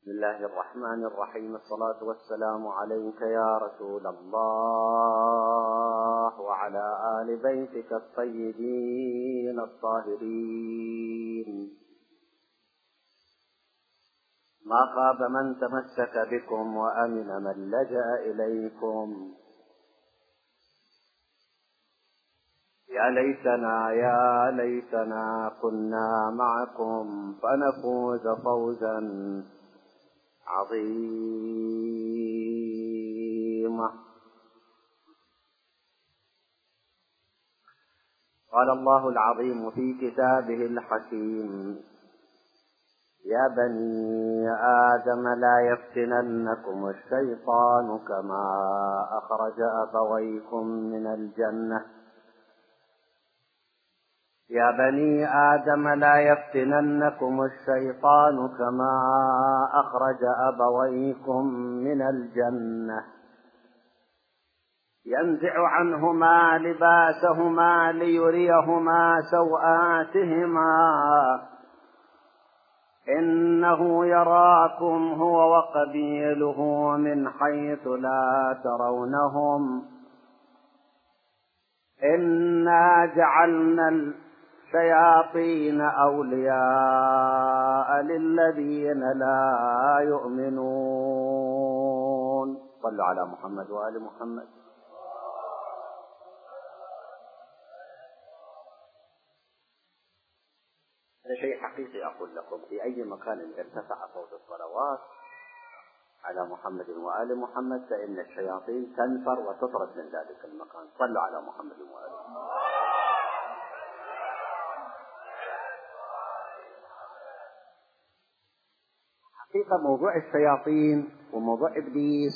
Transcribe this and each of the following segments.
بسم الله الرحمن الرحيم. الصلاة والسلام عليك يا رسول الله وعلى آل بيتك الطيبين الطاهرين. ما خاب من تمسك بكم وأمن من لجأ إليكم. يا ليتنا كنا معكم فنفوز فوزا عظيما. قال الله العظيم في كتابه الحكيم: يا بني آدم لا يفتننكم الشيطان كما أخرج أبويكم من الجنة. يا بني آدم لا يفتننكم الشيطان كما أخرج أبويكم من الجنة ينزع عنهما لباسهما ليريهما سوآتهما إنه يراكم هو وقبيله من حيث لا ترونهم إنا جعلنا الشياطين أولياء للذين لا يؤمنون. صلوا على محمد وآل محمد. هذا شيء حقيقي أقول لكم: في أي مكان ارتفع صوت الصلوات على محمد وآل محمد فإن الشياطين تنفر وتطرد من ذلك المكان. صلوا على محمد وآل محمد. حقيقة موضوع الشياطين وموضوع إبليس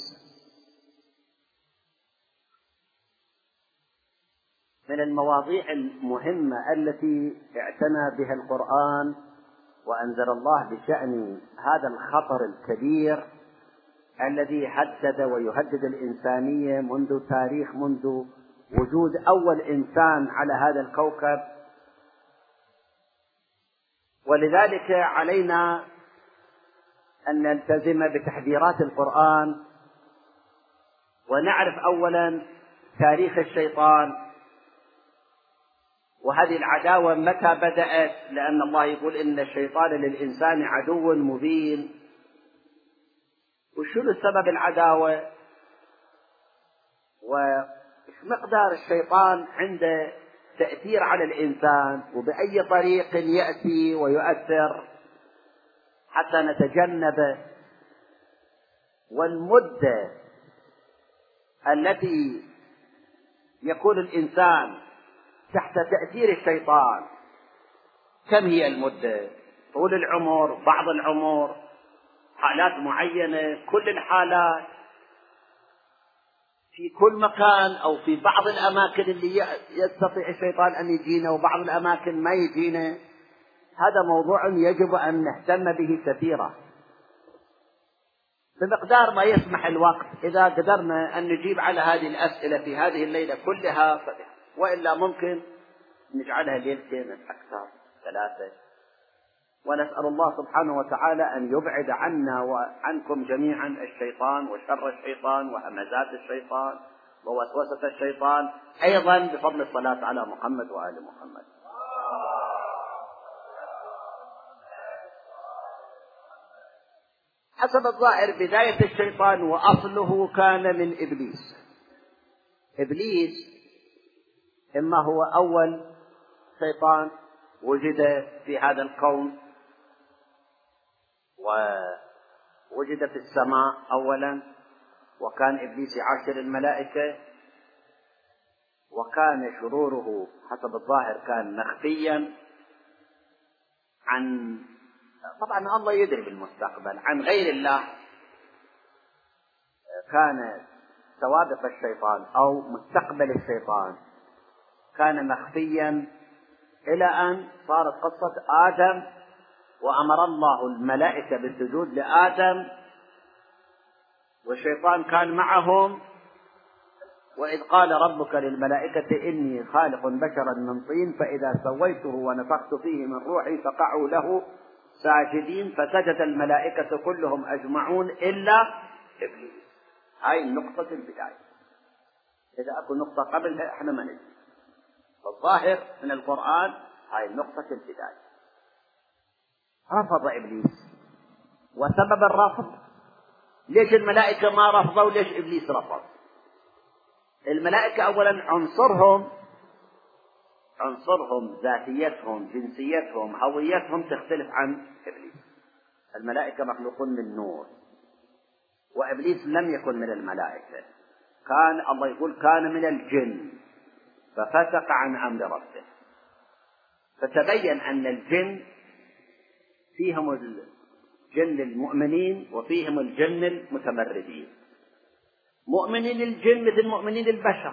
من المواضيع المهمة التي اعتنى بها القرآن وأنزل الله بشأن هذا الخطر الكبير الذي هدد ويهدد الإنسانية منذ وجود أول إنسان على هذا الكوكب. ولذلك علينا أن نلتزم بتحذيرات القرآن ونعرف أولا تاريخ الشيطان وهذه العداوة متى بدأت، لأن الله يقول إن الشيطان للإنسان عدو مبين. وشنو سبب العداوة وإيش مقدار الشيطان عنده تأثير على الإنسان وبأي طريق يأتي ويؤثر حتى نتجنب، والمدة التي يكون الإنسان تحت تأثير الشيطان كم هي المدة؟ طول العمر، بعض العمر، حالات معينة، كل الحالات، في كل مكان أو في بعض الأماكن اللي يستطيع الشيطان أن يجينا وبعض الأماكن ما يجينا. هذا موضوع يجب أن نهتم به كثيرا بمقدار ما يسمح الوقت. إذا قدرنا أن نجيب على هذه الأسئلة في هذه الليلة كلها وإلا ممكن نجعلها ليلتين أكثر، 3. ونسأل الله سبحانه وتعالى أن يبعد عنا وعنكم جميعا الشيطان وشر الشيطان وهمزات الشيطان ووسوسة الشيطان، أيضا بفضل الصلاة على محمد وآل محمد. حسب الظاهر بداية الشيطان وأصله كان من إبليس. إبليس إما هو أول شيطان وجد في هذا الكون ووجد في السماء أولا، وكان إبليس يعاشر الملائكة، وكان شروره حسب الظاهر كان مخفيا عن، طبعا الله يدري بالمستقبل، عن غير الله. كان سوابق الشيطان أو مستقبل الشيطان كان مخفيا إلى أن صارت قصة آدم وأمر الله الملائكة بالسجود لآدم، والشيطان كان معهم. وإذ قال ربك للملائكة إني خالق بشرا من طين فإذا سويته ونفخت فيه من روحي فقعوا له ساجدين فسجد الملائكة كلهم أجمعون إلا إبليس. هاي نقطة البداية. إذا أكو نقطة قبلها إحنا ما ندري. الظاهر من القرآن هاي نقطة البداية. رفض إبليس، وسبب الرفض ليش الملائكة ما رفضوا وليش إبليس رفض؟ الملائكة أولا عنصرهم ذاتيتهم جنسيتهم هويتهم تختلف عن إبليس. الملائكة مخلوقون من نور، وإبليس لم يكن من الملائكة، كان الله يقول كان من الجن ففسق عن أمر ربه. فتبين أن الجن فيهم الجن المؤمنين وفيهم الجن المتمردين. مؤمنين الجن مثل مؤمنين البشر،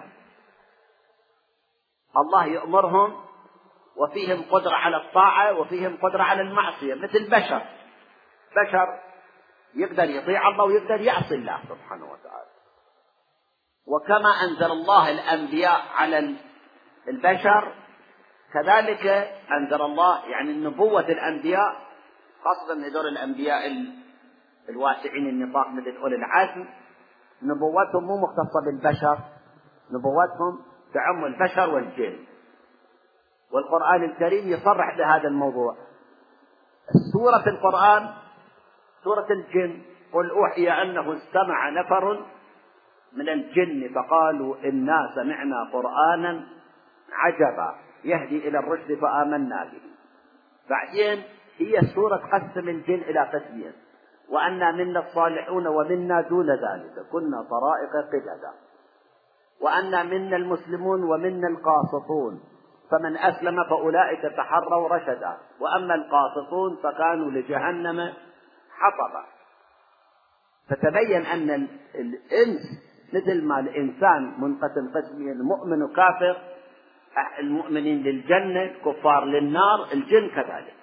الله يأمرهم وفيهم قدرة على الطاعة وفيهم قدرة على المعصية مثل بشر يقدر يطيع الله ويقدر يعصي الله سبحانه وتعالى. وكما أنزل الله الأنبياء على البشر كذلك أنزل الله يعني النبوة الأنبياء، خاصة هذول الأنبياء الواسعين النطاق مثل أولي العزم، نبوتهم مو مختصة بالبشر، نبوتهم تعم البشر والجن. والقرآن الكريم يصرح بهذا الموضوع. السورة في القرآن سورة الجن، قل أوحي أنه استمع نفر من الجن فقالوا إنا سمعنا قرآنا عجبا يهدي إلى الرشد فآمنا به. بعدين هي السورة تقسم الجن إلى قسمين، وأنا منا الصالحون ومنا دون ذلك كنا طرائق قددا، وأنا منا المسلمون ومنا القاسطون فمن أسلم فأولئك تحروا رشدا، وأما القاسطون فكانوا لجهنم حطبا. فتبين أن الإنس مثل ما الإنسان منقسم قسمين مؤمن وكافر، المؤمنين للجنة الكفار للنار، الجن كذلك.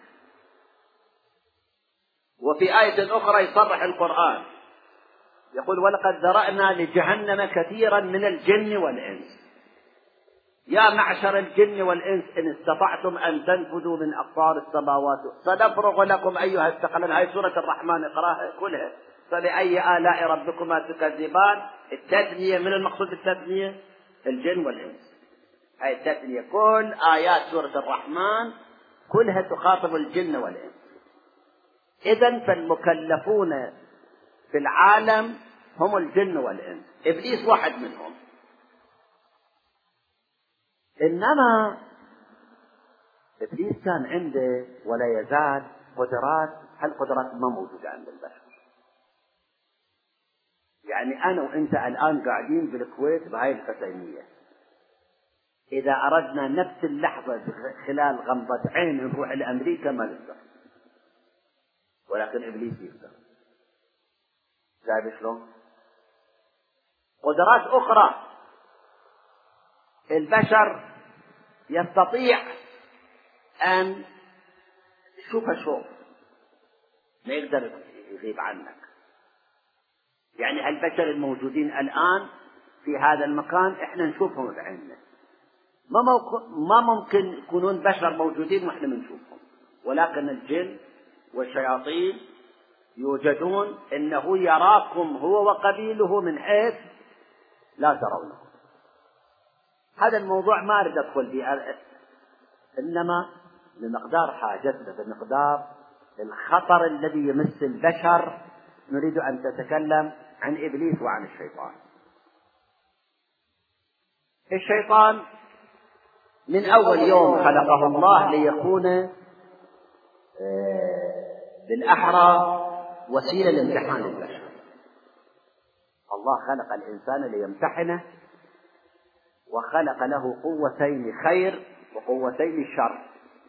وفي آية أخرى يصرح القرآن يقول ولقد ذرأنا لجهنم كثيرا من الجن والإنس يا معشر الجن والإنس إن استطعتم أن تنفذوا من أقطار السماوات سنفرغ لكم أيها الثقلان. هاي سورة الرحمن اقراها كلها. فبأي آلاء ربكما تكذبان؟ التثنية، من المقصود بالتثنية الجن والإنس. هاي التثنية، كل آيات سورة الرحمن كلها تخاطب الجن والإنس. إذن فالمكلفون في العالم هم الجن والإنس، إبليس واحد منهم. إنما إبليس كان عنده ولا يزال قدرات، هالقدرات ما موجودة عند البشر. يعني أنا وأنت الآن قاعدين بالكويت بهاي الحسينية، إذا أردنا نفس اللحظة خلال غمضة عين نروح لأمريكا ما نقدر، ولكن إبليس يقدر. شايف شلون؟ قدرات أخرى البشر يستطيع أن شوف ما يقدر يغيب عنك. يعني هالبشر الموجودين الآن في هذا المكان إحنا نشوفهم بعيننا، ما ممكن يكونون بشر موجودين وإحنا بنشوفهم، ولكن الجن والشياطين يوجدون، إنه يراكم هو وقبيله من حيث لا ترونه. هذا الموضوع ما أريد أدخل فيه، إنما بمقدار حاجتنا، بمقدار الخطر الذي يمس البشر نريد أن تتكلم عن إبليس وعن الشيطان. الشيطان من أول يوم خلقه الله ليكون بالأحرى وسيلة لامتحان البشر. الله خلق الإنسان ليمتحنه، وخلق له قوتين خير وقوتين شر،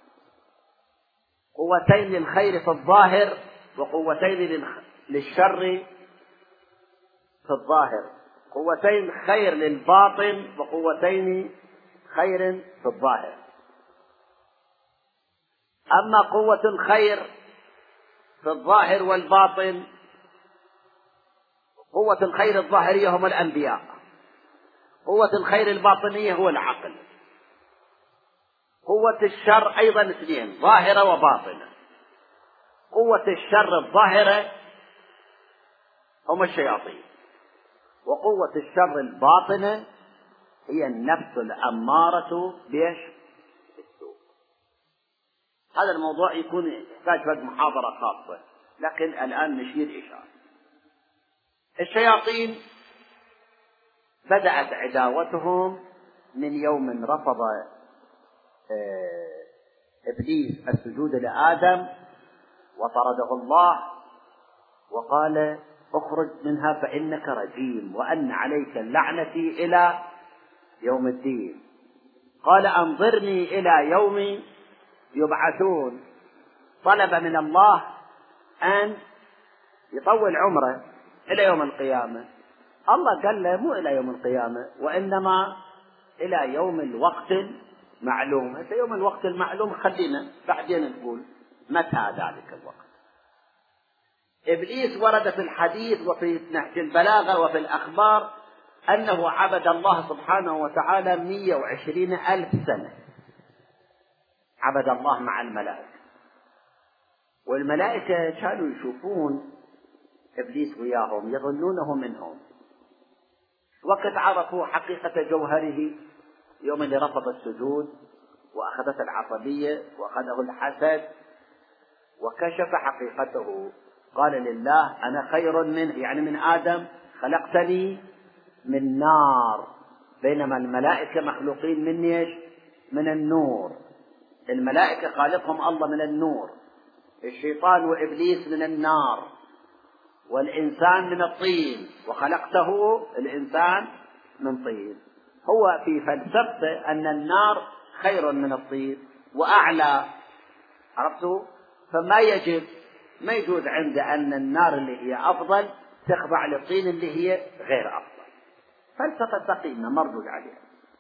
قوتين للخير في الظاهر وقوتين للشر في الظاهر، قوتين خير للباطن وقوتين خير في الظاهر. أما قوة الخير في الظاهر والباطن، قوة الخير الظاهرية هم الأنبياء، قوة الخير الباطنية هو العقل. قوة الشر أيضا اثنين، ظاهرة وباطنة. قوة الشر الظاهرة هم الشياطين، وقوة الشر الباطنة هي النفس الأمارة بإيش؟ بالسوء. هذا الموضوع يكون يحتاج بعد محاضرة خاصة، لكن الآن نشير إشارة. الشياطين بدأت عداوتهم من يوم رفض إبليس السجود لآدم وطرده الله وقال اخرج منها فإنك رجيم وأن عليك اللعنة إلى يوم الدين. قال أنظرني إلى يوم يبعثون. طلب من الله أن يطول عمره إلى يوم القيامة. الله قال له مو إلى يوم القيامة وإنما إلى يوم الوقت المعلوم. هذا يوم الوقت المعلوم خلينا بعدين نقول متى ذلك الوقت. إبليس ورد في الحديث وفي نهج البلاغة وفي الأخبار أنه عبد الله سبحانه وتعالى 120,000 سنة. عبد الله مع الملائكة، والملائكة كانوا يشوفون إبليس وياهم يظنونه منهم. وقد عرفوا حقيقة جوهره يوم اللي رفض السجود وأخذته العصبية وأخذه الحسد وكشف حقيقته. قال لله أنا خير منه، يعني من آدم، خلقتني من نار، بينما الملائكة مخلوقين من ايش؟ من النور. الملائكة خالقهم الله من النور، الشيطان وإبليس من النار، والإنسان من الطين، وخلقته الإنسان من طين. هو في فلسفته أن النار خير من الطين وأعلى، عرفتوا؟ فما ما يجوز عنده أن النار اللي هي أفضل تخضع للطين اللي هي غير أفضل. فلسفة سقيمة مردود عليها.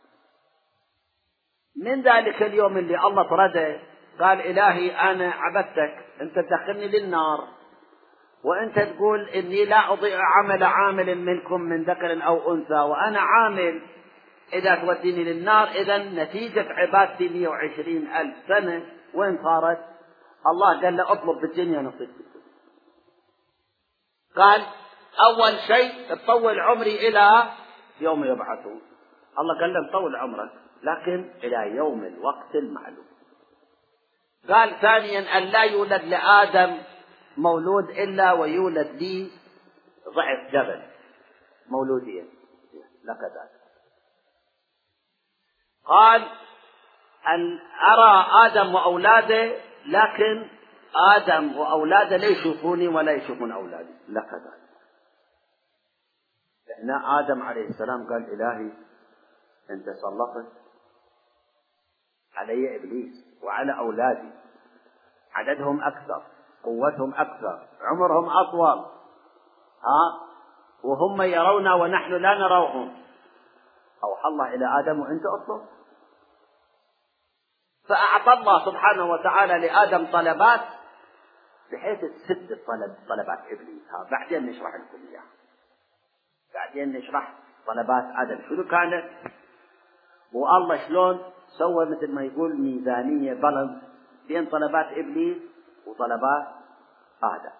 من ذلك اليوم اللي الله طرده قال إلهي أنا عبدتك، أنت تدخلني للنار وأنت تقول إني لا أضيع عمل عامل منكم من ذكر أو أنثى، وأنا عامل إذا توديني للنار. إذن نتيجة عبادتي 120,000 سنة وين صارت؟ الله قال له اطلب بالدنيا نصيب. قال أول شيء تطول عمري إلى يوم يبعثون. الله قال له طول عمرك لكن إلى يوم الوقت المعلوم. قال ثانيا أن لا يولد لآدم مولود إلا ويولد لي ضعف جبل مولودين لك ذلك. قال أن أرى آدم وأولاده، لكن آدم وأولاده لا يشوفوني ولا يشوفون أولادي لك ذلك. هنا آدم عليه السلام قال إلهي أنت سلطت علي إبليس وعلى أولادي، عددهم أكثر، قوتهم أكثر، عمرهم أطول، وهم يرونا ونحن لا نراهم. أوحى الله إلى آدم وأنت أطلب. فأعطى الله سبحانه وتعالى لآدم طلبات بحيث تسد طلبات إبليس. بعدين نشرح لكم إياها، بعدين نشرح طلبات آدم شنو كانت، والله شلون سوى مثل ما يقول ميزانية بالانس بين طلبات إبليس وطلبات آدم.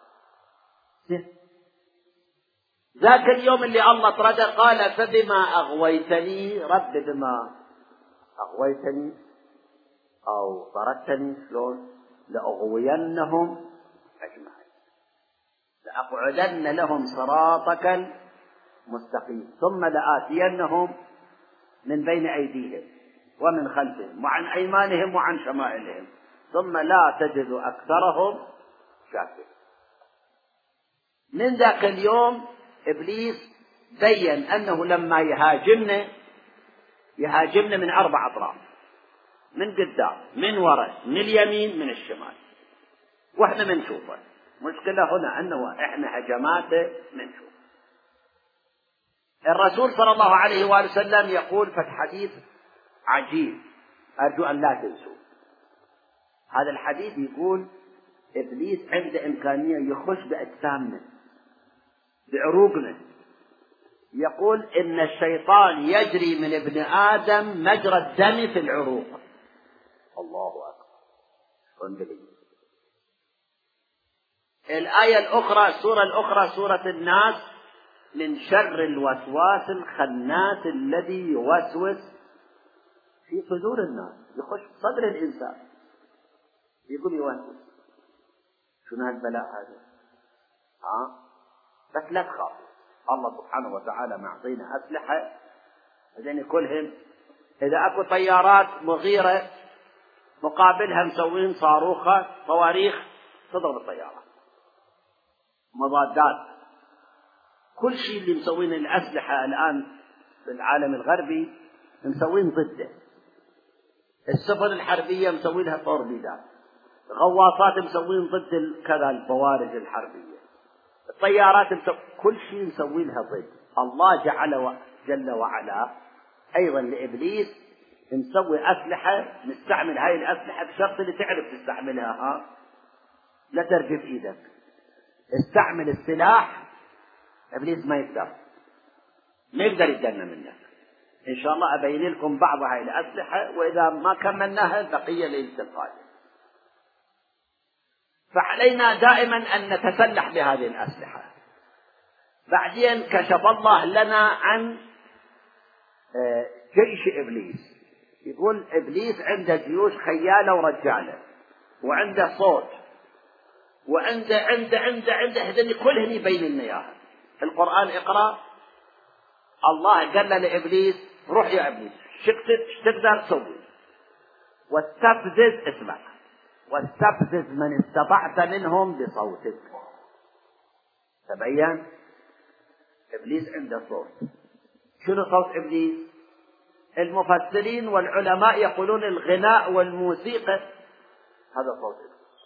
ذاك اليوم اللي الله طرده قال فبما أغويتني رب، بما أغويتني أو طردتني شلون لأغوينهم أجمعين، لأقعدن لهم صراطك المستقيم ثم لآتينهم من بين أيديهم ومن خلفهم وعن أيمانهم وعن شمائلهم ثم لا تجد أكثرهم شاكرين. من ذاك اليوم إبليس بين أنه لما يهاجمنا من 4 أطراف، من قدام، من وراء، من اليمين، من الشمال، وإحنا منشوفه. مشكلة هنا أنه إحنا هجماته منشوف. الرسول صلى الله عليه وآله وسلم يقول في الحديث عجيب أرجو أن لا تنسوا هذا الحديث، يقول إبليس عنده إمكانية يخش بأجسامنا بعروقنا. يقول إن الشيطان يجري من ابن آدم مجرى الدم في العروق. الله أكبر. الآية الأخرى، السورة الأخرى سورة الناس: من شر الوسواس الخناس الذي يوسوس في صدور الناس. يخش صدر الإنسان يقول يوسوس. شنو هالبلاء هذا؟ بس لا تخاف، الله سبحانه وتعالى معطينا أسلحة هذين كلهم. إذا أكو طيارات مغيرة مقابلها مسوين صواريخ تضرب الطيارات، مضادات، كل شيء اللي مسوين الأسلحة الآن في العالم الغربي مسوين ضده. السفن الحربية مسوين لها توربيدات، غواصات مسوين ضد كذا البوارج الحربية، الطيارات كل شيء مسوين لها ضد. الله جل وعلا أيضا لإبليس مسوي أسلحة، نستعمل هاي الأسلحة بشرط اللي تعرف تستعملها، لا ترجف إيدك. استعمل السلاح، إبليس ما يقدر يدنا منك. إن شاء الله أبين لكم بعض هاي الأسلحة، وإذا ما كملناها بقية ليلة القادم. فعلينا دائما أن نتسلح بهذه الأسلحة. بعدين كشف الله لنا عن جيش إبليس. يقول إبليس عنده جيوش خيالة ورجالة، وعنده صوت، وعنده هذين كلهم يبين لنا إياها. القرآن اقرأ، الله قال لإبليس: روح يا إبليس، ايش تقدر تسوي؟ واستفزز، اسمع، واستفزز من استطعت منهم بصوتك. تبين إبليس عنده صوت. شنو صوت إبليس؟ المفسرين والعلماء يقولون الغناء والموسيقى هذا صوت إبليس.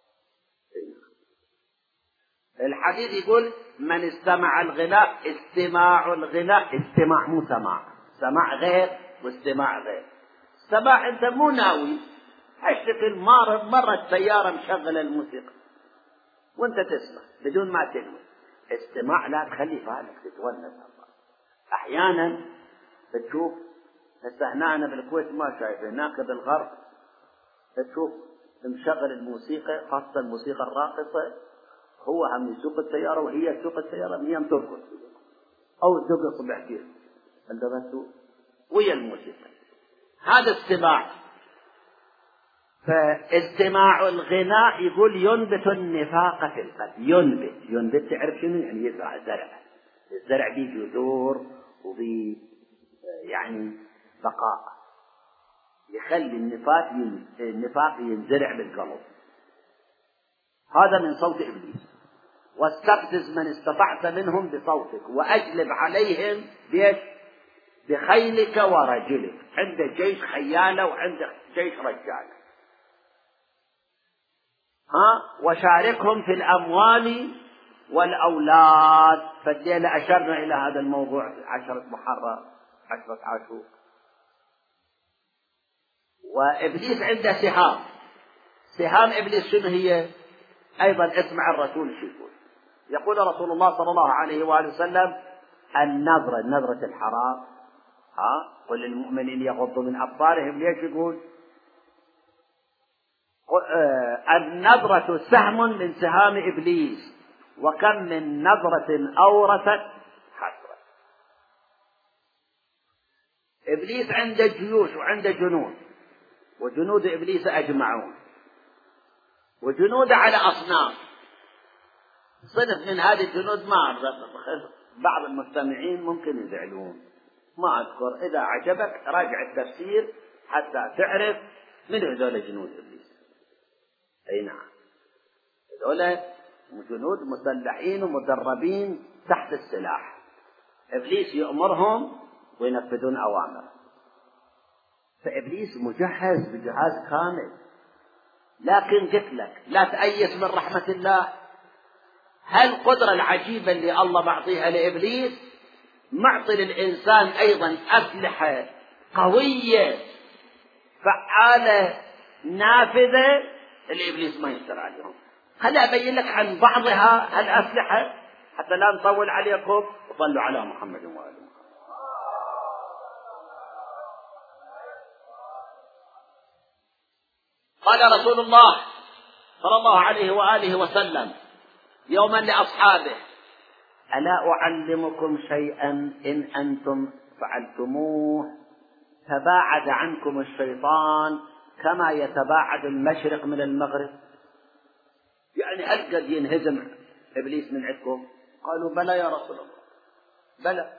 الحديث يقول: من استمع الغناء، استماع الغناء، استماع مو سماع غير واستماع غير. السماع انت مو ناوي، هالشكل مرت سيارة مشغلة الموسيقى وانت تسمع بدون ما تنوي. استماع لا تخلي بالك تتونس. احيانا تشوف، هسه هنا انا بالكويت ما شايفه، هناك بالغرب تشوف مشغل الموسيقى، خاصة الموسيقى الراقصة، هو هم يسوق السيارة وهي تسوق السيارة، هي ترقص أو ترقص بعدين عندما ويا الموسيقى. هذا استماع. فاستماع الغناء يقول ينبت النفاق في القلب. ينبت تعرف شنو يعني؟ يزرع زرع. الزرع بيه جذور وبي يعني بقاء، يخلي النفاق ينزرع بالقلب. هذا من صوت إبليس. واستفزز من استطعت منهم بصوتك وأجلب عليهم بخيلك ورجلك. عنده جيش خيالة وعنده جيش رجالة. وشاركهم في الأموال والأولاد. فالليلة أشرنا إلى هذا الموضوع 10 محرم 10 عاشور. وإبليس عنده سهام إبليس شنو هي؟ أيضا اسمع الرسول شو يقول. يقول رسول الله صلى الله عليه وآله وسلم: نظرة الحرام، قل للمؤمنين يغضوا من أبصارهم. ليش يقول؟ النظرة سهم من سهام إبليس، وكم من نظرة أورثت حسرة. إبليس عنده جيوش وعنده جنود، وجنود إبليس أجمعون، وجنود على أصناف. صنف من هذه الجنود ما أعرف، بعض المستمعين ممكن يزعلون، ما أذكر. إذا عجبك راجع التفسير حتى تعرف من هذول جنود إبليس. أي نعم، هذول جنود مسلحين ومدربين تحت السلاح. إبليس يأمرهم وينفذون أوامره. فإبليس مجهز بجهاز كامل. لكن قلت لك لا تأيس من رحمة الله. هالقدرة العجيبة اللي الله معطيها لإبليس، معطي للإنسان أيضا أسلحة قوية فعالة نافذة اللي إبليس ما يقدر عليهم. خلي أبين لك عن بعضها الأسلحة حتى لا نطول عليكم. وصلوا على محمد وآله. قال رسول الله صلى الله عليه وآله وسلم: يوما لأصحابه: ألا أعلمكم شيئا إن أنتم فعلتموه تباعد عنكم الشيطان كما يتباعد المشرق من المغرب؟ يعني هل قد ينهزم إبليس من عندكم؟ قالوا: بلى يا رسول الله، بلى.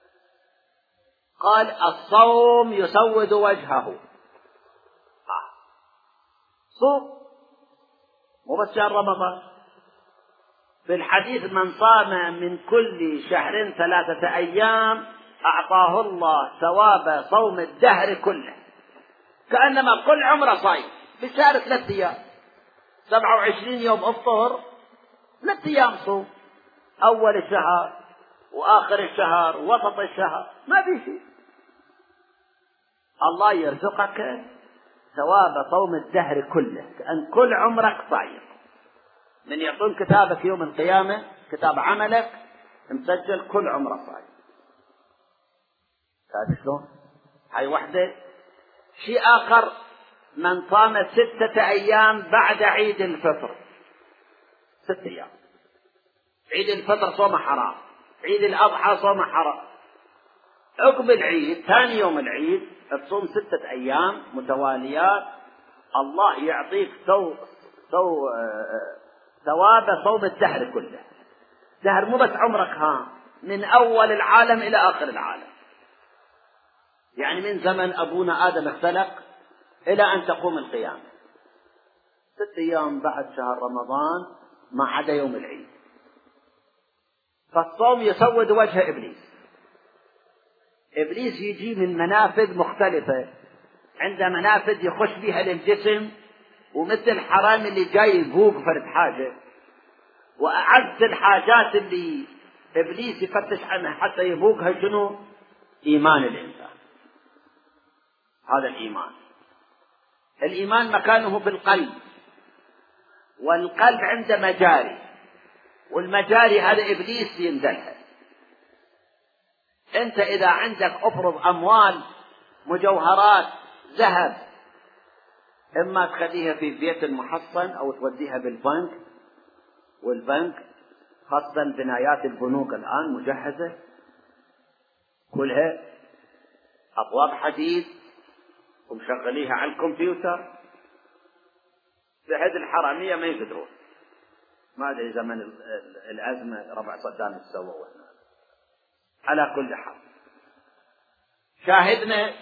قال: الصوم يسود وجهه. صوم، مو بس شهر رمضان. في الحديث: من صام من كل شهر 3 أيام أعطاه الله ثواب صوم الدهر كله، كأنما كل عمره صايم. بالشهر 3 أيام، 27 يوم افطر، 3 أيام صوم، أول الشهر وآخر الشهر ووسط الشهر، ما في شيء. الله يرزقك ثواب صوم الدهر كله، كأن كل عمرك صايم. من يعطون كتابك يوم القيامة، كتاب عملك مسجل كل عمره صايم. هذا شلون؟ هاي وحدة. شيء آخر: من صام 6 أيام بعد عيد الفطر، 6 أيام. عيد الفطر صوم حرام، عيد الأضحى صوم حرام. عقب العيد ثاني يوم العيد تصوم 6 أيام متواليات، الله يعطيك ثواب صوم الدهر كله. دهر مو بس عمرك، من أول العالم إلى آخر العالم، يعني من زمن أبونا آدم اختلق إلى أن تقوم القيامة. 6 أيام بعد شهر رمضان ما عدا يوم العيد. فالصوم يسود وجه إبليس. إبليس يجي من منافذ مختلفة، عنده منافذ يخش بها للجسم، ومثل حرام اللي جاي يبوق فرد حاجة، وأعز الحاجات اللي إبليس يفتش عنها حتى يبوقها شنو؟ إيمان الإنسان. هذا الإيمان. الإيمان مكانه بالقلب، والقلب عنده مجاري، والمجاري هذا إبليس يندلها. أنت إذا عندك أفرض أموال، مجوهرات، ذهب، إما تخليها في بيت المحصن أو توديها بالبنك، والبنك خاصة بنايات البنوك الآن مجهزة كلها أبواب حديد ومشغليها على الكمبيوتر، بحيث الحرامية ما يقدرون. ما أدري زمن الأزمة ربع صدام تسووا. على كل حال، شاهدنا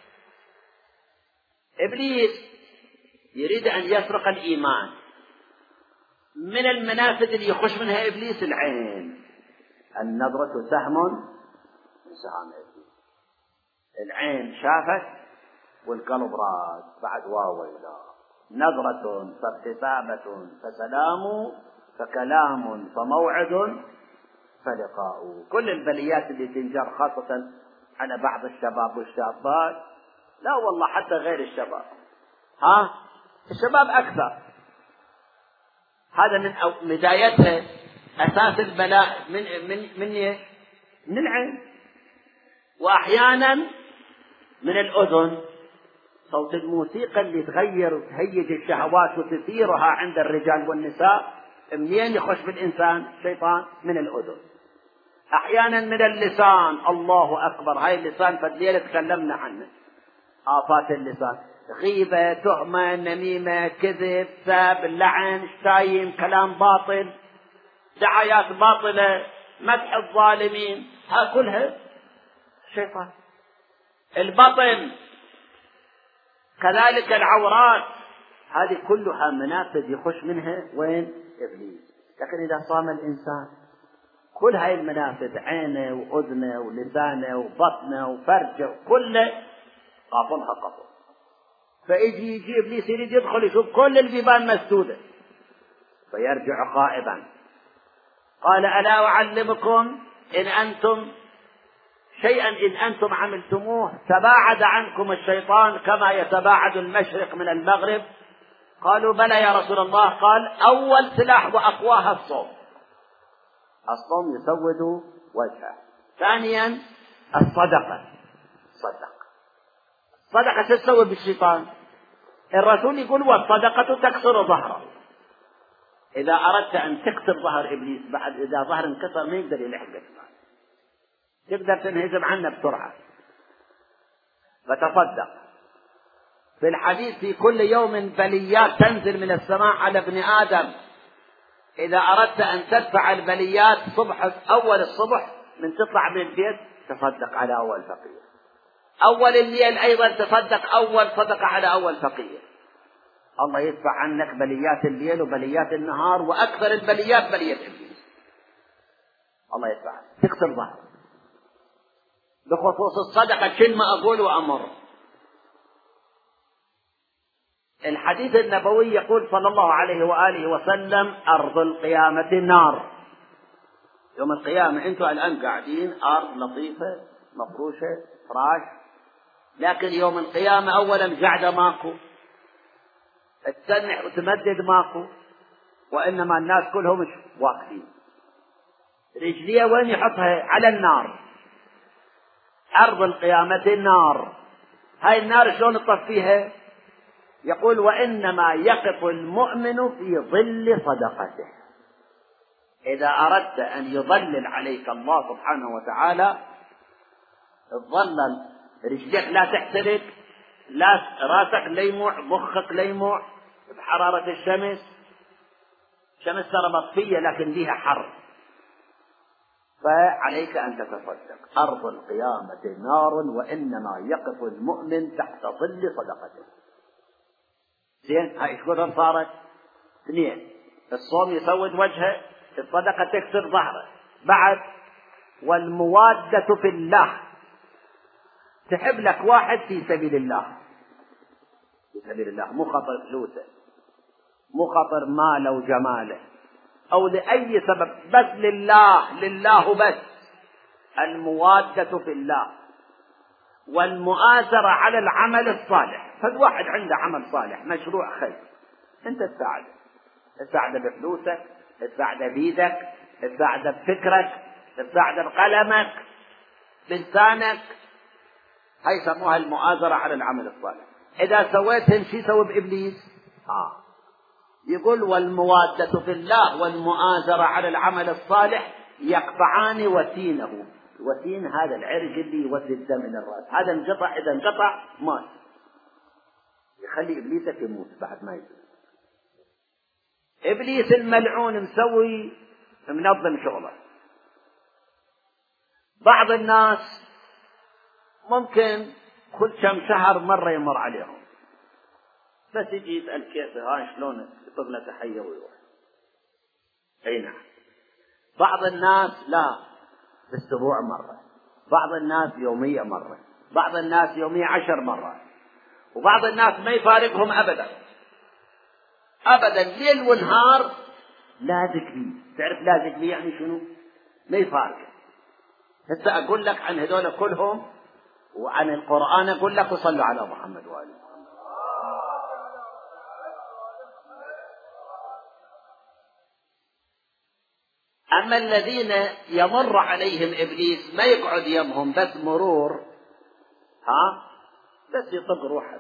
إبليس يريد أن يسرق الإيمان. من المنافذ اللي يخش منها إبليس العين. النظرة سهم من سهام إبليس. العين شافت والقلب راد، بعد واويلا. نظرة فابتسامة فسلام فكلام فموعد فلقاء. كل البليات اللي تنجر خاصة على بعض الشباب والشابات، لا والله حتى غير الشباب، الشباب أكثر. هذا من بدايتها أساس البلاء من العين، وأحيانا من الأذن. صوت الموسيقى اللي تغير وتهيج الشهوات وتثيرها عند الرجال والنساء، منين يخش بالإنسان الشيطان؟ من الأذن. أحيانا من اللسان. الله أكبر، هاي اللسان فالليلة تكلمنا عنه. آفات اللسان: غيبة، تهمة، نميمة، كذب، سب، لعن، شتايم، كلام باطل، دعايات باطلة، مدح الظالمين، ها كلها شيطان. البطن كذلك، العورات، هذه كلها منافذ يخش منها وين؟ إبليس. لكن إذا صام الإنسان كل هاي المنافذ، عينه وأذنه ولسانه وبطنه وفرجه كله قافلها قفل، فيجي إبليس يريد يدخل يشوف كل البيبان مسدودة، فيرجع خائبا. قال: ألا أعلمكم إن أنتم شيئا إن أنتم عملتموه تباعد عنكم الشيطان كما يتباعد المشرق من المغرب؟ قالوا: بلى يا رسول الله. قال: أول سلاح وأقواها الصوم. الصوم يسود وجهه. ثانيا الصدقة. الصدقة تسوي بالشيطان. الرسول يقول: والصدقة تكسر ظهره. إذا أردت أن تكسر ظهر إبليس بعد، إذا ظهر انكسر ما يقدر يلحقك، تقدر تنهزم عنه بسرعة. فتصدق. في الحديث في كل يوم بليات تنزل من السماء على ابن آدم، إذا أردت أن تدفع البليات أول الصبح من تطلع من البيت تصدق على أول فقير، أول الليل أيضا تصدق أول صدقة على أول فقير. الله يدفع عنك بليات الليل وبليات النهار، وأكثر البليات بلية إبليس. الله يدفع عنك، تكسر ظهر. بخصوص الصدقة كل ما أقول وأمر. الحديث النبوي يقول صلى الله عليه وآله وسلم: أرض القيامة النار. يوم القيامة أنتم الآن قاعدين أرض لطيفة مفروشة فراش، لكن يوم القيامة أولا قاعدة ماكو، تسنح وتمدد ماكو، وإنما الناس كلهم واقفين. رجليه وين يحطها؟ على النار. أرض القيامة النار. هاي النار شلون تطفيها؟ يقول: وإنما يقف المؤمن في ظل صدقته. إذا أردت أن يظلل عليك الله سبحانه وتعالى، تظلل رجلك لا تحترق، لا راسك لا يموع، مخك لا يموع بحرارة الشمس. الشمس ترى مطفية لكن لها حر، فعليك أن تتصدق. أرض القيامة نار، وإنما يقف المؤمن تحت ظل صدقته. زين، هاي شكون صارت؟ 2. الصوم يسود وجهه، الصدقة تكسر ظهره. بعد: والموادة في الله. تحب لك واحد في سبيل الله، في سبيل الله، مو خطر فلوسه، مو خطر ماله وجماله، أو لأي سبب، بس لله، لله بس. الموادة في الله. والمؤازرة على العمل الصالح. فد واحد عنده عمل صالح، مشروع خير، أنت تساعده، تساعده بفلوسك، تساعده بيدك، تساعده بفكرك، تساعده بقلمك، بلسانك. هاي يسموها المؤازرة على العمل الصالح. إذا سويتهم شي سوي بإبليس؟ يقول: والموادة في الله والمؤازرة على العمل الصالح يقطعان وتينه. الوتين هذا العرج اللي يودي الدم إلى الرأس، هذا انقطع، إذا انقطع مات، يخلي إبليسك يموت بعد ما يموت. إبليس الملعون مسوي منظم شغله. بعض الناس ممكن كل كم شهر مرة يمر عليهم، بس يجي يسأل كيف هاي شلون يطلب له تحية ويروح. أي نعم. بعض الناس لا، بالأسبوع مرة، بعض الناس يومية مرة، بعض الناس يومية 10 مرات، وبعض الناس ما يفارقهم أبدا أبدا، ليل ونهار لازق لي. تعرف لازق لي يعني شنو؟ ما يفارق. هسه أقول لك عن هذول كلهم، وعن القرآن أقول لك: وصلوا على محمد وآله محمد. أما الذين يمر عليهم إبليس ما يقعد يمهم بس مرور، بس يطق روحه.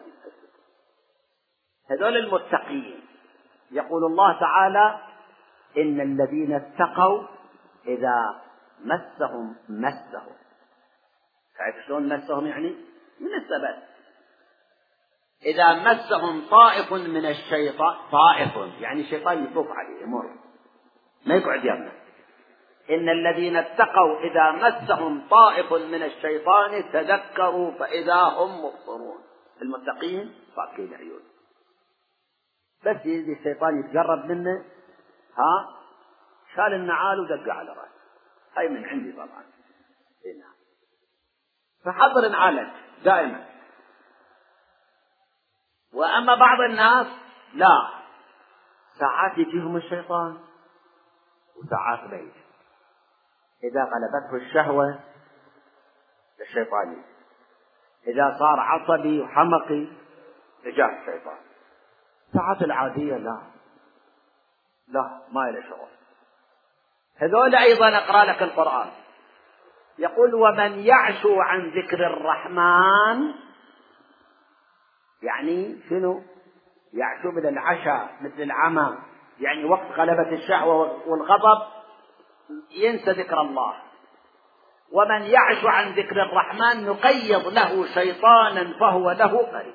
هذول المتقين. يقول الله تعالى: إن الذين اتقوا إذا مسهم. تعرف شلون مسهم؟ يعني من السبب. إذا مسهم طائف من الشيطان، طائف يعني الشيطان يطوف عليه يمر، ما يقعد يمه. إن الذين اتقوا إذا مسهم طائف من الشيطان تذكروا فإذا هم مبصرون. المتقين فاكين عيون، بس يجي الشيطان يتقرب منه، شال النعال ودق على رأسه. هاي من عندي طبعا. نعم. فحضر نعالك دائما. وأما بعض الناس لا، ساعات يجيهم الشيطان وساعات بيت. إذا غلبته الشهوة الشيطاني، إذا صار عصبي وحمقي تجاه الشيطان. ساعات العادية لا ما إلى شغل. هذول أيضا أقرأ لك القرآن. يقول: ومن يعشو عن ذكر الرحمن. يعني شنو؟ يعشو من العشاء، مثل العمى، يعني وقت غلبة الشهوة والغضب ينسى ذكر الله. ومن يعش عن ذكر الرحمن نقيض له شيطانا فهو له قريب.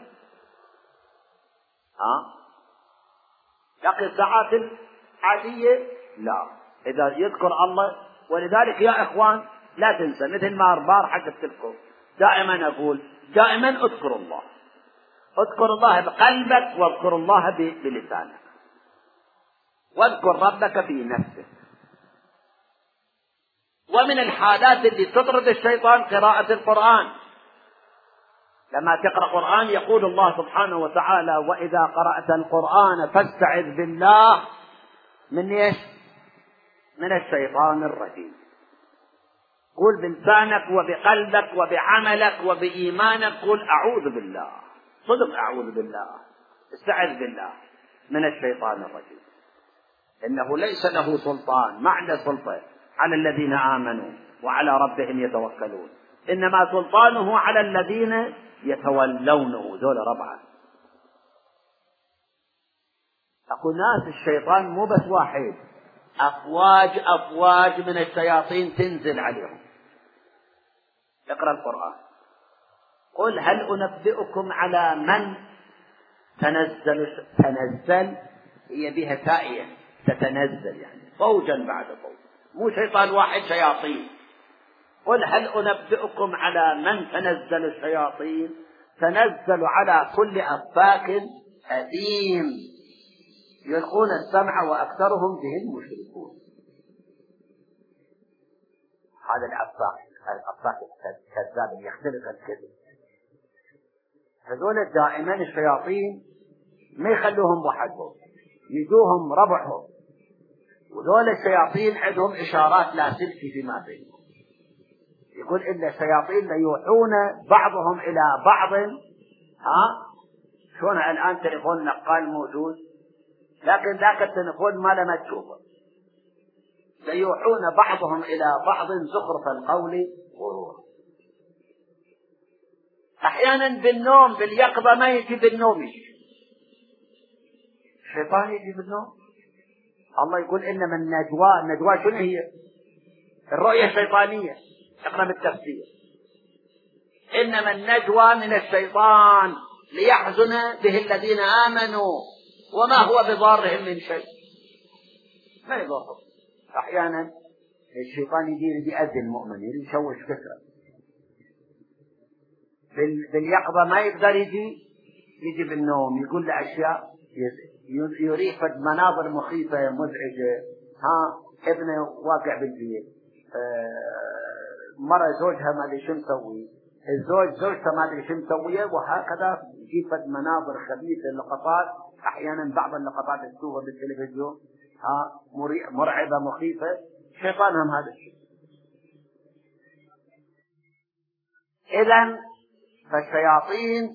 لكن الساعات العادية لا، إذا يذكر الله. ولذلك يا إخوان لا تنسى، مثل ما أربار حتى تذكر، دائما أقول دائما اذكر الله، اذكر الله بقلبك واذكر الله بلسانك، واذكر ربك في نفسك. ومن الحالات اللي تطرد الشيطان قراءة القرآن. لما تقرأ قرآن يقول الله سبحانه وتعالى: وإذا قرأت القرآن فاستعذ بالله من ايش؟ من الشيطان الرجيم. قل بلسانك وبقلبك وبعملك وبإيمانك، قل أعوذ بالله، صدق أعوذ بالله، استعذ بالله من الشيطان الرجيم، إنه ليس له سلطان، معنى سلطة على الذين آمنوا وعلى ربهم يتوكلون، إنما سلطانه على الذين يتولونه، ذول ربعة. أقول ناس الشيطان مو بس واحد، أفواج أفواج من الشياطين تنزل عليهم. اقرأ القرآن، قل هل أنبئكم على من تنزل هي بها تائية، تتنزل يعني فوجا بعد فوج، مو شيطان واحد، شياطين. قل هل أنبئكم على من تنزل الشياطين، تنزل على كل أفاك أثيم يلقون السمع وأكثرهم به المشركون. هذا الأفاك الكذاب اللي يختلق الكذب، هذول دائما الشياطين ما يخلوهم وحدهم، يجوهم ربعهم، وذول الشياطين عندهم إشارات لا تلفي فيما بينهم. يقول إن الشياطين ليوحون بعضهم إلى بعض. شلون الآن تليفون نقال موجود، لكن ذاك التليفون ما لم تشوفه. ليوحون بعضهم إلى بعض زخرف القول غرورا. أحيانا بالنوم، باليقظة ما يجي بالنوم، يجي الشيطان يجي بالنوم. الله يقول إنما النجوى شنو هي؟ الرؤية الشيطانية. اقرأ بالتفسير: إنما النجوى من الشيطان ليحزن به الذين آمنوا وما هو بضارهم من شيء. ما يضرهم. أحيانا الشيطان يجي يأذي المؤمن، يشوش فكره. باليقظة ما يقدر يجي بالنوم، يقول له أشياء يريح مناظر مخيفة مزعجة. ابنه واقع بالبيت، مرة زوجها ما ادري شو مسوي، الزوج زوجته ما ادري شو مسويه، وهكذا يجيب مناظر خبيثة، لقطات. احيانا بعض اللقطات تشوفها بالتلفزيون مرعبة مخيفة. الشيطان هم هذا الشيء. اذن فالشياطين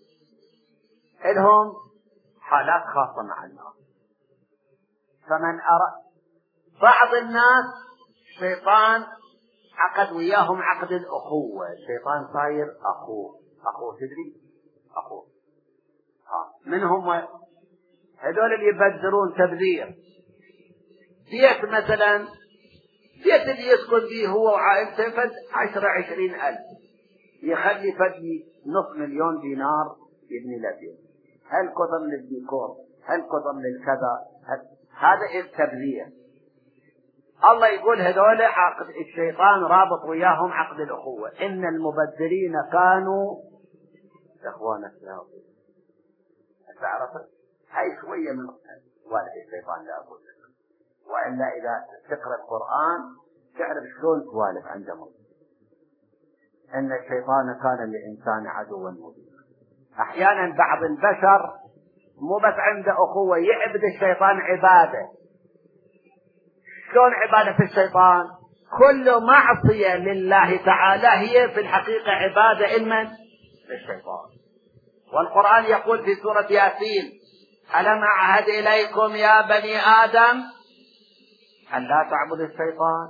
لهم حالات خاصة مع الناس. فمن بعض الناس شيطان عقد وياهم عقد الأخوة، الشيطان صاير أخوه تدري أخوه. من هم هذول اللي يبذرون تبذير؟ بيت مثلا، بيت اللي يسكن فيه هو وعائلته فد 10-20 ألف، يخلي فد $500,000 دينار يبني له بيت. هل كثر للديكور، هل كثر للكذا، هذا التبذير. الله يقول هذول عقد الشيطان رابط وياهم عقد الأخوة. إن المبذرين كانوا إخوان الشياطين. تعرفت هاي شوية من والد الشيطان لا أقول لك، وإلا إذا تقرأ القرآن تعرف شلون توالف عندهم. إن الشيطان كان للإنسان عدوا مبينا. أحيانا بعض البشر مو بس عنده أخوة، يعبد الشيطان عبادة. شلون عبادة الشيطان؟ كل معصية لله تعالى هي في الحقيقة عبادة لمن؟ للشيطان. والقرآن يقول في سورة ياسين: ألم أعهد إليكم يا بني آدم أن لا تعبدوا الشيطان.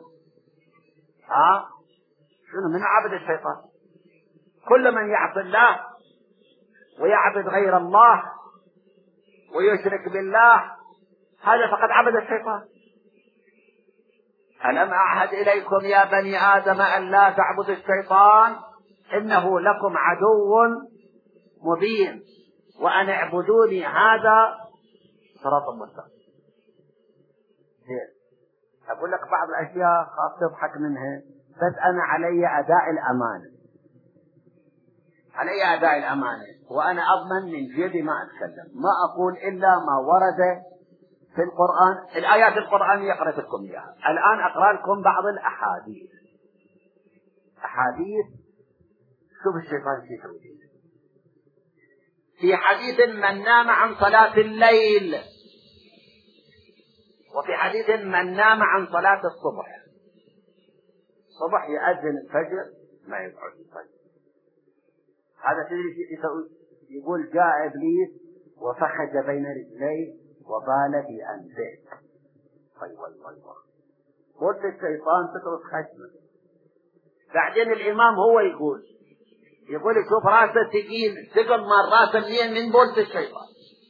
شنو من عبد الشيطان؟ كل من يعصي الله ويعبد غير الله ويشرك بالله هذا فقد عبد الشيطان. ألم أعهد إليكم يا بني آدم أن لا تعبدوا الشيطان إنه لكم عدو مبين وأن اعبدوني هذا صراط مستقيم. أقول لك بعض الأشياء خاص تضحك منها، بس أنا علي أداء الأمانة، علي أداء الأمانة، وأنا أضمن من جيبي ما أتكلم، ما أقول إلا ما ورد في القرآن. الآيات القرآنية قرأت لكم إياها، الآن أقرأ لكم بعض الأحاديث. أحاديث شوف الشيطان في توجيه. في حديث من نام عن صلاة الليل، وفي حديث من نام عن صلاة الصبح. الصبح يأذن الفجر ما يقعد الفجر. هذا تدري يقول جاء إبليس وفخذ بين رجليه وبال في أنفه. قلت الشيطان تترك خشمه. بعدين الإمام هو يقول شوف راسه ثقيل، ثقل مال راسه منين؟ من بولت الشيطان.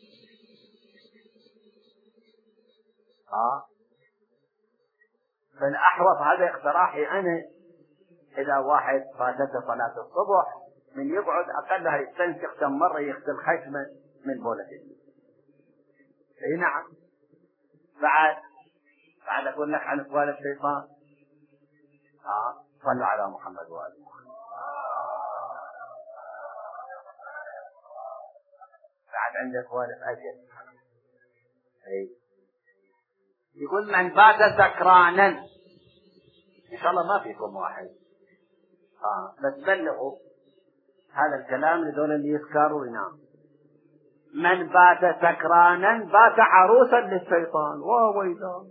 فالأحوط هذا اقتراحي أنا، إذا واحد فاتته صلاة الصبح من يقعد أقلها يستنشق كم مرة يغسل خشمه من بولته. اي نعم. بعد اقول لك عن اقوال الشيطان. صلوا على محمد وآله محمد. بعد عندك اقوال اجل. يقول من بات سكرانا، ان شاء الله ما فيكم واحد بس بلغوا هذا الكلام لدول اللي يسكروا وينام. من بات سكرانا بات عروسا للشيطان وهو يدام.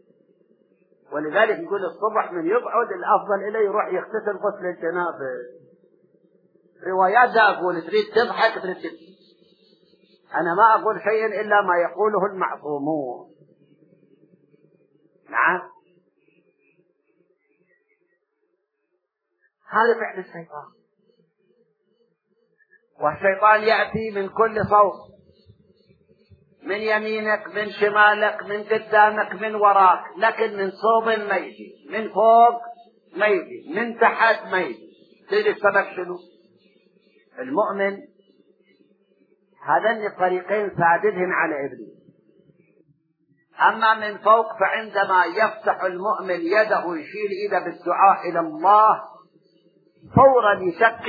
ولذلك يقول الصبح من يقعد الأفضل إليه يروح يغتسل غسل الجنابة. روايات لا أقول تريد تضحك تريد تبكي، أنا ما أقول شيئا إلا ما يقوله المعصومون. نعم، هذا فعل الشيطان. والشيطان يأتي من كل صوت، من يمينك من شمالك من قدامك من وراك، لكن من صوب ما يجي، من فوق ما يجي، من تحت ما يجي. تدري السبب شنو؟ المؤمن هذين الطريقين ساددهن على إبليس. أما من فوق فعندما يفتح المؤمن يده ويشير إيده بالدعاء إلى الله فورا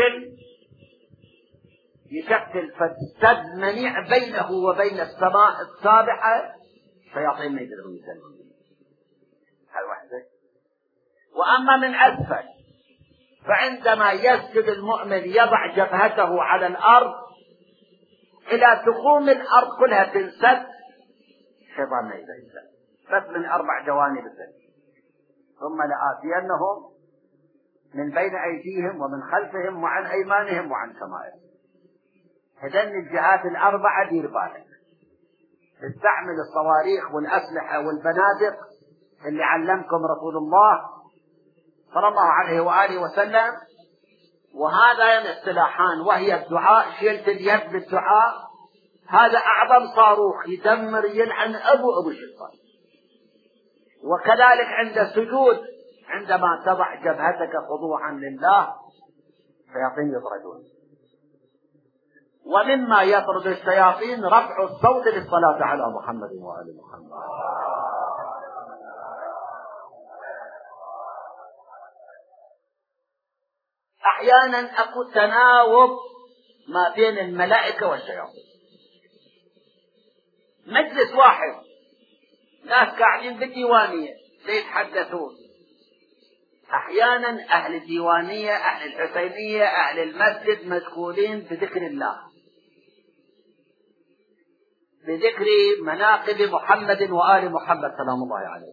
يشكل فسد منيع بينه وبين السماء السابحة، شياطين ما يقدرون يسلمون. هذا واحدة. وأما من أسفل فعندما يسجد المؤمن يضع جبهته على الأرض إلى تقوم الأرض كلها تنسد، الشيطان ما يقدر يسلم، بس من 4 جوانب السجد. ثم لآتينهم من بين أيديهم ومن خلفهم وعن أيمانهم وعن شمائلهم. هذين الجهات 4 دير بالك. استعمل الصواريخ والأسلحة والبنادق اللي علمكم رسول الله صلى الله عليه وآله وسلم، وهذا السلاحان وهي الدعاء، شيلت اليد بالدعاء، هذا أعظم صاروخ يدمر يلعن أبو الشيطان. وكذلك عند السجود عندما تضع جبهتك خضوعا لله الشياطين يطردون. ومما يطرد الشياطين رفع الصوت للصلاة على محمد وآل محمد. أحيانا أكو تناوب ما بين الملائكة والشياطين. مجلس واحد ناس قاعدين بالديوانية يتحدثون، أحيانا أهل الديوانية أهل الحسينية أهل المسجد مشغولين بذكر الله، بذكر مناقب محمد وآل محمد سلام الله عليه.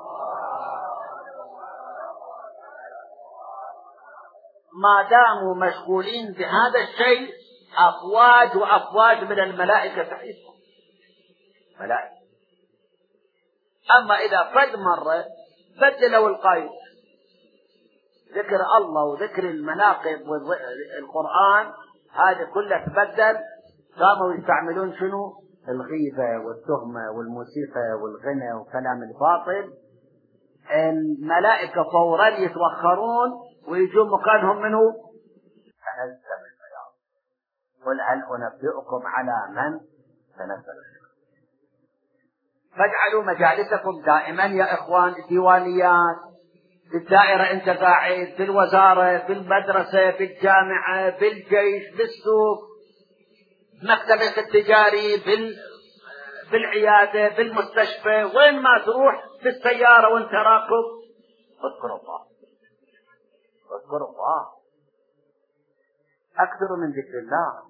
ما داموا مشغولين بهذا الشيء أفواج وأفواج من الملائكة تحيطهم ملائكة. أما إذا فد مرة بدلوا القيد، ذكر الله وذكر المناقب والقرآن هذا كله تبدل، قاموا يستعملون شنو؟ الغيبة والتهمة والموسيقى والغنى وكلام الباطل، الملائكة فورا يتوخرون ويجون مكانهم منه تنزل الشياطين. قل هل أنبئكم على من تنزل الشياطين. فاجعلوا مجالسكم دائما يا إخوان ديوانيات، في الدائرة أنت قاعد، في الوزارة، في المدرسة، في الجامعة، في الجيش، بالسوق، مكتبك التجاري، في العيادة، في المستشفى، وين ما تروح، في السيارة وانت راكب، اذكر الله، اذكر الله، أكثر من ذكر الله.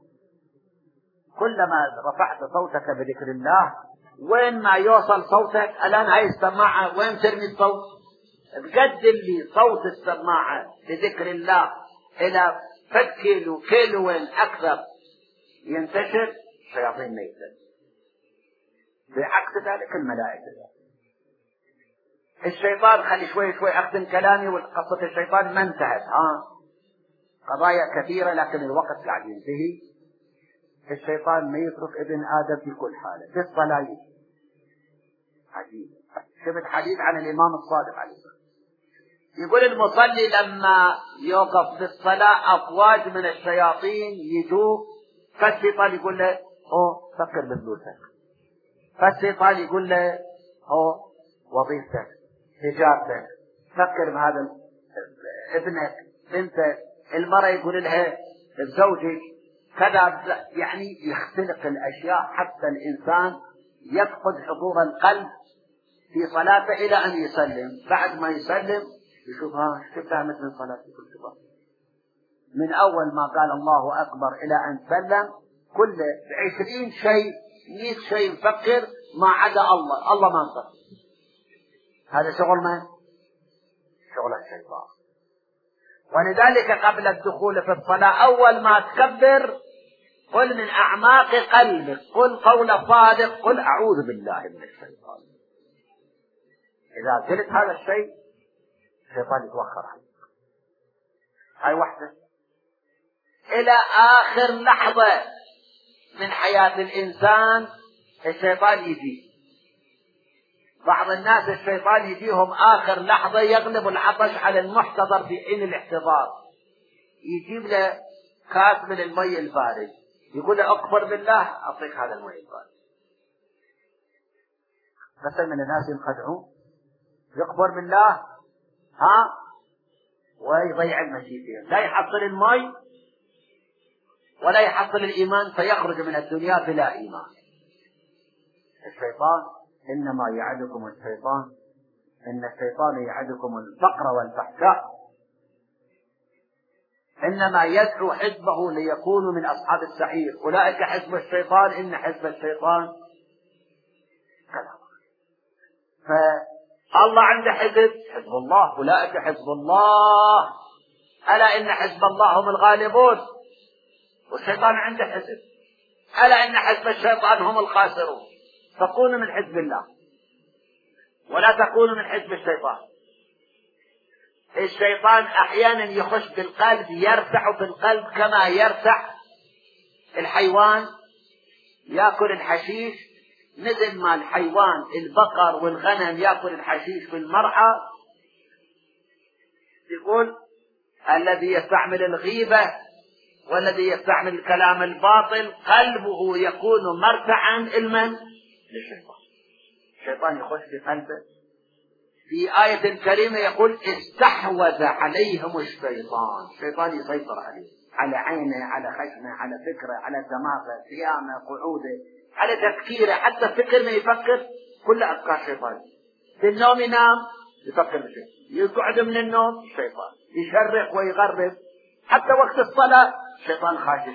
كلما رفعت صوتك بذكر الله، وين ما يوصل صوتك، الآن هاي السماعة وين ترمي الصوت؟ تقدم لي صوت السماعة بذكر الله إلى فد كيلوين أكثر ينتشر، الشياطين ما يقدر. بعكس ذلك الملائكة. الشيطان، خلي شوي شوي أختم كلامي، وقصة الشيطان ما انتهت، قضايا كثيرة لكن الوقت قاعد ينتهي. الشيطان ما يترك ابن آدم في كل حالة، في الصلاة عجيب. شفت حديث عن الإمام الصادق عليه الصلاة، يقول المصلي لما يوقف في الصلاة أفواج من الشياطين يجوه، فالشيطان يقول له فكر بفلوسك، فالشيطان يقول له وظيفتك، تجارتك، فكر بهذا ابنك، بنتك، المرأة يقول لها زوجك كذا. يعني يختلق الأشياء حتى الإنسان يفقد حضور القلب في صلاته إلى أن يسلم. بعد ما يسلم يشوفها شفتها مثل صلاته كل شباب، من أول ما قال الله أكبر إلى أن سلم كل 20 شيء 100 شيء يفكر ما عدا الله ما نفكر. هذا شغل من؟ شغل الشيطان. ولذلك قبل الدخول في الصلاة أول ما تكبر قل من أعماق قلبك، قل قول صادق، قل أعوذ بالله من الشيطان. إذا قلت هذا الشيء الشيطان يتوخر عنك. هاي واحدة. إلى آخر لحظة من حياة الإنسان الشيطان يجي. بعض الناس الشيطان يجيهم آخر لحظة يغلب العطش على المحتضر في حين الاحتضار، يجيب له كاس من المي البارد، يقول له أكبر بالله أعطيك هذا المي البارد. مثل من الناس ينخدعون، يكبر بالله ويضيع المشي فيه، لا يحصل المي ولا يحصل الإيمان، فيخرج من الدنيا بلا إيمان. الشيطان إنما يعدكم الشيطان، إن الشيطان يعدكم الفقر والفحشاء، إنما يدعو حزبه ليكونوا من أصحاب السعير، أولئك حزب الشيطان إن حزب الشيطان كذا. فالله عنده حزب الله، أولئك حزب الله، ألا إن حزب الله هم الغالبون. والشيطان عنده حزب، ألا إن حزب الشيطان هم الخاسرون. فكونوا من حزب الله ولا تكونوا من حزب الشيطان. الشيطان أحيانا يخش بالقلب، يرتع في القلب كما يرتع الحيوان يأكل الحشيش، مثل ما الحيوان البقر والغنم يأكل الحشيش في المرعى. يقول الذي يستعمل الغيبة والذي يستعمل الكلام الباطل قلبه يكون مرتعا للشيطان. الشيطان يخش في قلبه. في آية كريمة يقول استحوذ عليهم الشيطان. الشيطان يسيطر عليه، على عينه، على خشمه، على فكره، على دماغه، قيامه، قعوده، على تفكيره، حتى الفكر ما يفكر كل أفكار شيطان. في النوم ينام يفكر بشيء، يقعد من النوم الشيطان يشرق ويغرب، حتى وقت الصلاة الشيطان خاشش.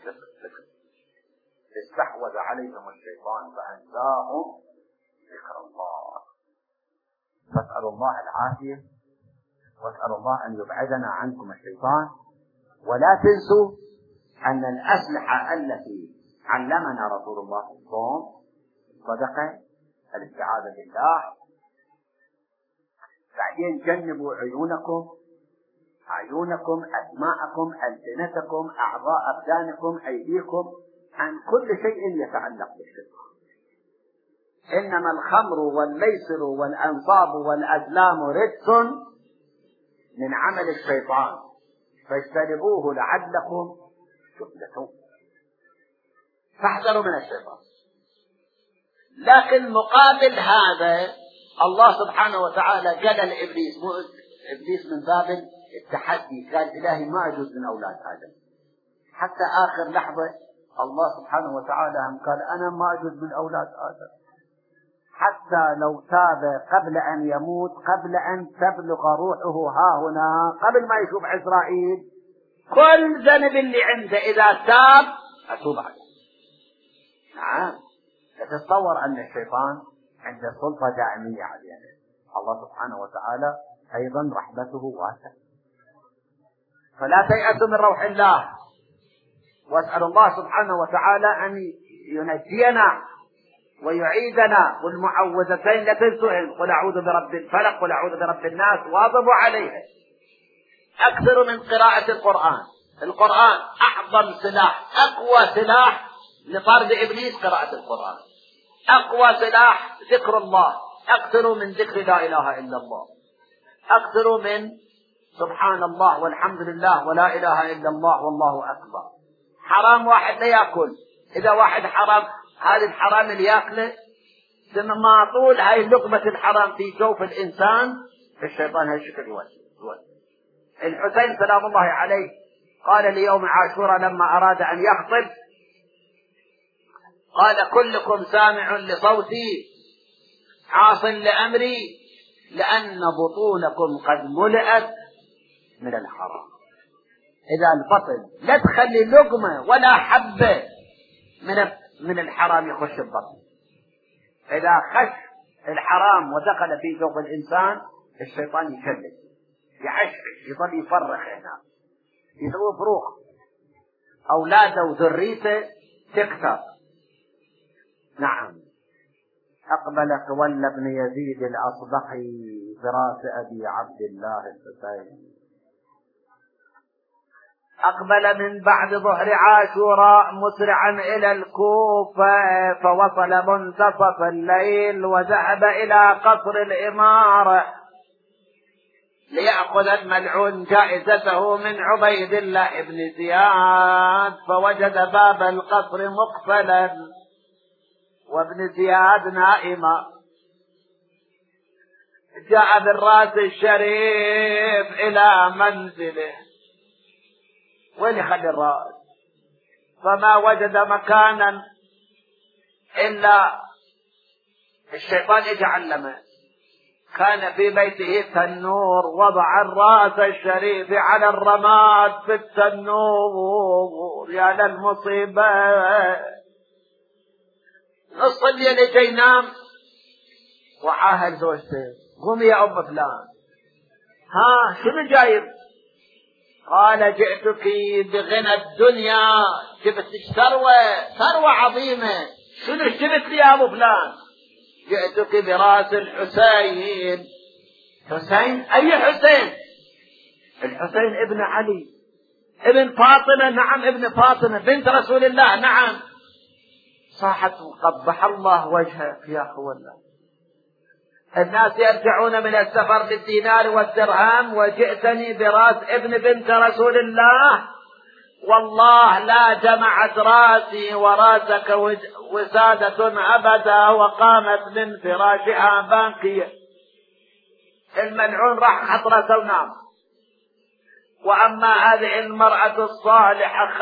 استحوذ عليهم الشيطان فأنساهم ذكر الله. فاسألوا الله العافية، واسألوا الله أن يبعدنا عنكم الشيطان. ولا تنسوا أن الأسلحة التي علمنا رسول الله الصوم، الصدقة، الاستعاذة بالله. بعدين جنبوا عيونكم، أسماءكم، ألسنتكم، أعضاء أبدانكم، أيديكم عن كل شيء يتعلق بالشيطان. إنما الخمر والميسر والأنصاب والأزلام رجس من عمل الشيطان فاجتنبوه لعلكم تفلحون. فاحذروا من الشيطان. لكن مقابل هذا الله سبحانه وتعالى قال لإبليس، إبليس من باب التحدي قال إلهي ما أجوز من أولاد آدم، حتى آخر لحظة الله سبحانه وتعالى قال أنا ما أجوز من أولاد آدم، حتى لو تاب قبل أن يموت، قبل أن تبلغ روحه ها هنا، قبل ما يشوف عزرائيل، كل ذنب اللي عنده إذا تاب أتوب عليه. نعم، تتصور أن الشيطان عنده سلطة دائمية علينا. الله سبحانه وتعالى أيضا رحمته واسعة. فلا تيأسوا من روح الله، واسأل الله سبحانه وتعالى أن ينجينا ويعيدنا والمعوذتين لا تنسوهن، قل أعوذ برب الفلق قل أعوذ برب الناس، واظبوا عليها. أكثر من قراءة القرآن. القرآن أعظم سلاح، أقوى سلاح لطرد إبليس قراءة القرآن، أقوى سلاح ذكر الله. أكثروا من ذكر لا إله إلا الله، أكثروا من سبحان الله والحمد لله ولا إله إلا الله والله أكبر. حرام واحد لا يأكل، إذا واحد حرام هذا الحرام اللي يأكله لما طول هاي لقمة الحرام في جوف الإنسان الشيطان هالشكل يوسوس. الحسين سلام الله عليه قال ليوم عاشوراء لما أراد أن يخطب قال كلكم سامع لصوتي عاص لأمري لأن بطونكم قد ملئت من الحرام. إذا البطن لا تخلي لقمة ولا حبة من الحرام يخش البطن. إذا خش الحرام ودخل في جوف الإنسان الشيطان يشلل يعشعش يظل يفرخ هنا يسوي فروخ، أولاده وذريته تكثر. نعم. أقبل تولى بن يزيد الأصبحي براس أبي عبد الله الحسين. أقبل من بعد ظهر عاشوراء مسرعا إلى الكوفة، فوصل منتصف الليل وذهب إلى قصر الإمارة ليأخذ الملعون جائزته من عبيد الله بن زياد، فوجد باب القصر مقفلا وابن زياد نائما. جاء بالراس الشريف إلى منزله، وين يخلي الراس؟ فما وجد مكانا إلا الشيطان اجى علمه. كان في بيته تنور، وضع الراس الشريف على الرماد في التنور. يا للمصيبة، نص الليل جاي ينام وعاهد زوجته قومي يا أم فلان، ها شنو جايب؟ قال جئتك بغنى الدنيا، جبت ثروة عظيمة. شنو جبت لي يا أبو فلان؟ جئتك براس الحسين. حسين؟ أي حسين؟ الحسين ابن علي ابن فاطمة. نعم ابن فاطمة بنت رسول الله. نعم. صاحت قبح الله وجهك يا أخوانا، الناس يرجعون من السفر بالدينار والدرهم وجئتني براس ابن بنت رسول الله. والله لا جمعت راسي وراسك وسادة أبدا، وقامت من فراشها باكية. الملعون راح خطرة ونام. وأما هذه المرأة الصالحة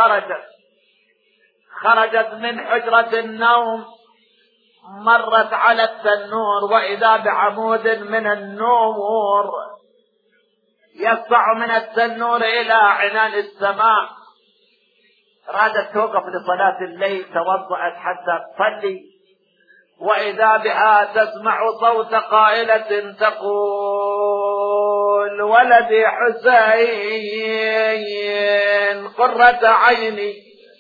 خرجت من حجرة النوم، مرت على التنور وإذا بعمود من النور يسطع من التنور إلى عنان السماء. رادت توقف لصلاة الليل، توضأت حتى تصلي، وإذا بها تسمع صوت قائلة تقول ولدي حسين قرة عيني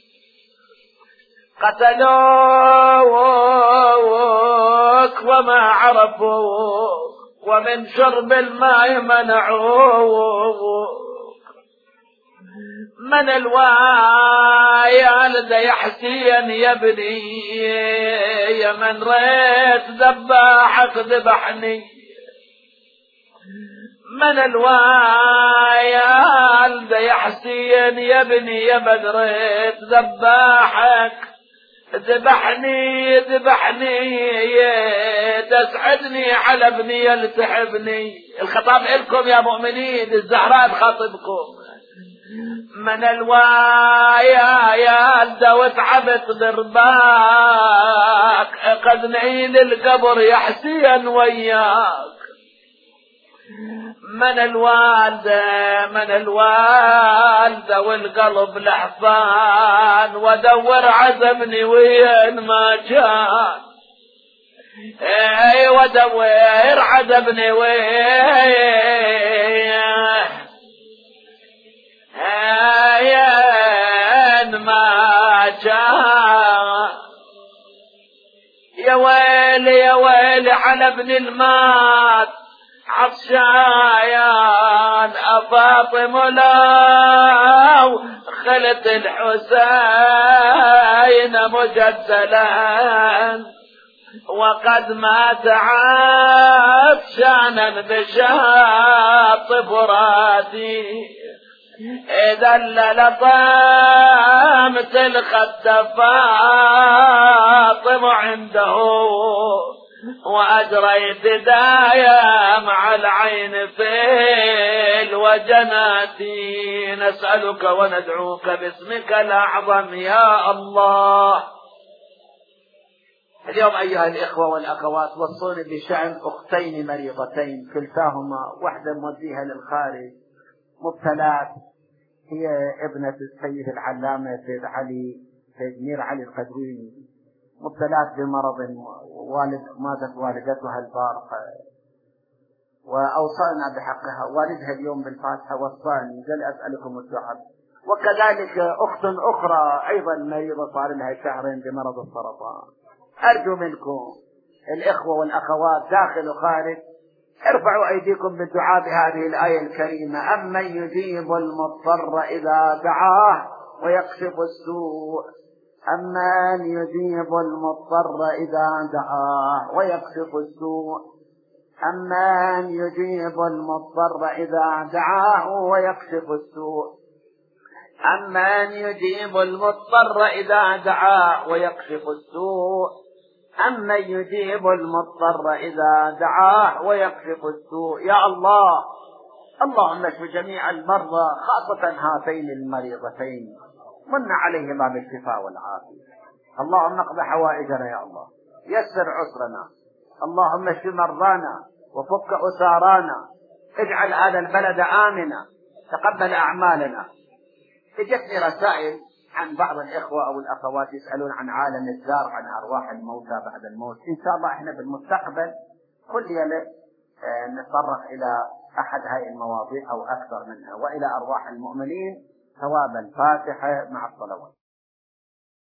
قتلوك وما عرفوك ومن شرب الماء منعوك، من الوالد يا حسين يا ابني يا من ريت ذباحك ذبحني من الوالد يا حسين يا ابني يا من ريت ذباحك ذبحني تسعدني على ابني يلتحبني. الخطاب لكم يا مؤمنين، الزهراء بخاطبكم. من الوالد وتعبت ضرباك اخذني للقبر يا حسين وياك. من الوالد والقلب لحفان ودور عزمني وين ما كان. اي ودور عزمني وين ما كان. يا ويلي على ابن المات عطشان أفاطم لو خلت الحسين مجدلا وقد مات عطشانا بشاط فراتي. إذا لطامت الخد فاطم عنده وأجريت دايا مع العين في الوجنات. نسألك وندعوك باسمك الأعظم يا الله. اليوم أيها الإخوة والأخوات وصوني بشأن أختين مريضتين كلتاهما واحدة موديها للخارج مبتلات، هي ابنة السيد العلامة سيد مير علي القدويني، مبتلات بمرض ماتت والدتها البارحة وأوصانا بحقها. والدها اليوم بالفاتحة وصاني قال أسألكم الدعاء. وكذلك أخت أخرى أيضا مريضة صار لها شهرين بمرض السرطان. أرجو منكم الإخوة والأخوات داخل وخارج ارفعوا أيديكم بالدعاء بهذه الآية الكريمة: أمن يجيب المضطر إذا دعاه ويكشف السوء. أمن يجيب المضطر إذا دعاه ويكشف السوء. أمن يجيب المضطر إذا دعاه ويكشف السوء. أمن يجيب المضطر إذا دعاه ويكشف السوء. أمن يجيب المضطر إذا دعاه ويكشف السوء. يا الله، اللهم اشف جميع المرضى خاصة هاتين المريضتين، من عليهما بالشفاء والعافية. اللهم اقض حوائجنا يا الله، يسر عسرنا، اللهم اشف مرضانا وفك أسارانا، اجعل هذا البلد آمنا، تقبل أعمالنا. اجتني رسائل عن بعض الإخوة أو الأخوات يسألون عن عالم الدار، عن أرواح الموتى بعد الموت. إن شاء الله إحنا بالمستقبل كل يوم نتطرق إلى أحد هذه المواضيع أو أكثر منها، وإلى أرواح المؤمنين ثواب الفاتحة مع الصلوات.